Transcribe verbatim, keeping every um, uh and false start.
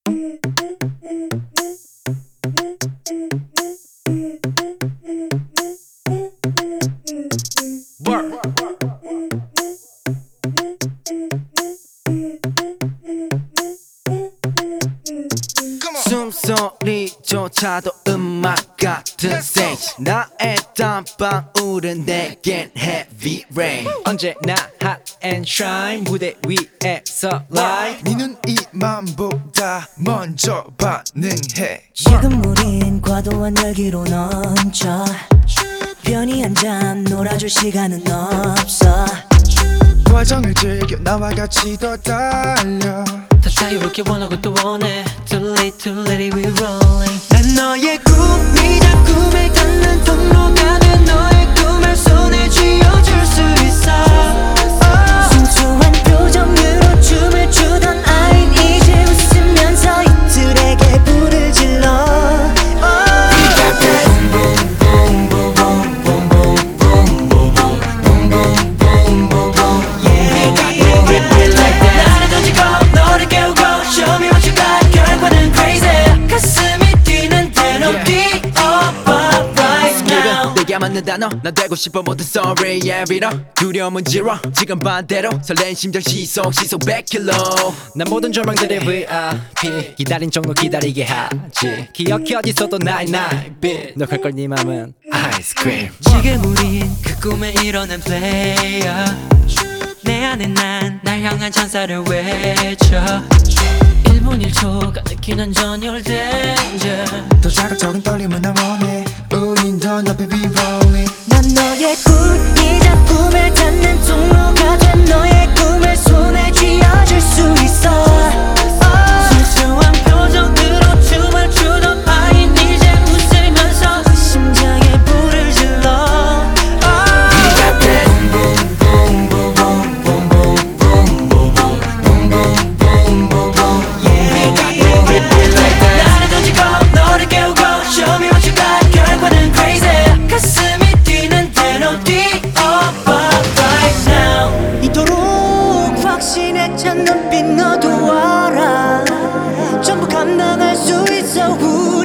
숨소리조차도 음악 같은 stage 나의 땀방울은 내겐 heavy rain 언제나 hot and shine 무대 위에서 live 니는 이 맘보다 먼저 반응해 지금 우린 과도한 열기로 넘쳐 편히 앉아 놀아줄 시간은 없어 과정을 즐겨 나와 같이 더 달려 더 자유롭게 원하고 또 원해 Too late too late we rolling 난 너의 꿈이자 꿈을 닿는 통로가 돼 너의 꿈을 손에 쥐어줄 수 있어 순수한 표정으로 춤을 추던 아인 이제 웃으면서 이들에게 불을 질러 나를 던지고 너를 깨우고 Show me what you got 결과는 crazy 가슴이 뛰는 대로 뛰어봐 right now 내게 맞는 단어 난 되고 싶어 모든 sorry yeah 빌어 두려움은 zero 지금 반대로 설렌 심장 시속 시속 백 킬로미터 난 모든 절망들의 브이아이피 기다린 정도 기다리게 하지 기억해 어디서도 나의 나의 빛 너갈걸 네 맘은 아이스크림 지금 우린 그 꿈에 이뤄낸 플레이어 내 안에 난 날 향한 찬사를 외쳐 일 분 일 초가 느끼는 전율 danger 더 자극적인 떨림은 나 원해 우린 더 높이 be rolling 난 너의 꿈이자 꿈을 닿는 통로가 된 너의 꿈을 손에 쥐어줄 수 있어 순수한 표정으로 춤을 추던 아인 이제 웃으면서 그 심장에 불을 질러 나를 던지고 너를 깨우고 Show me what you got 결과는 crazy 가슴이 뛰는 대로 뛰어봐 right now 이토록 확신에 찬 눈빛 너도 알아 전부 감당할 수 있어 우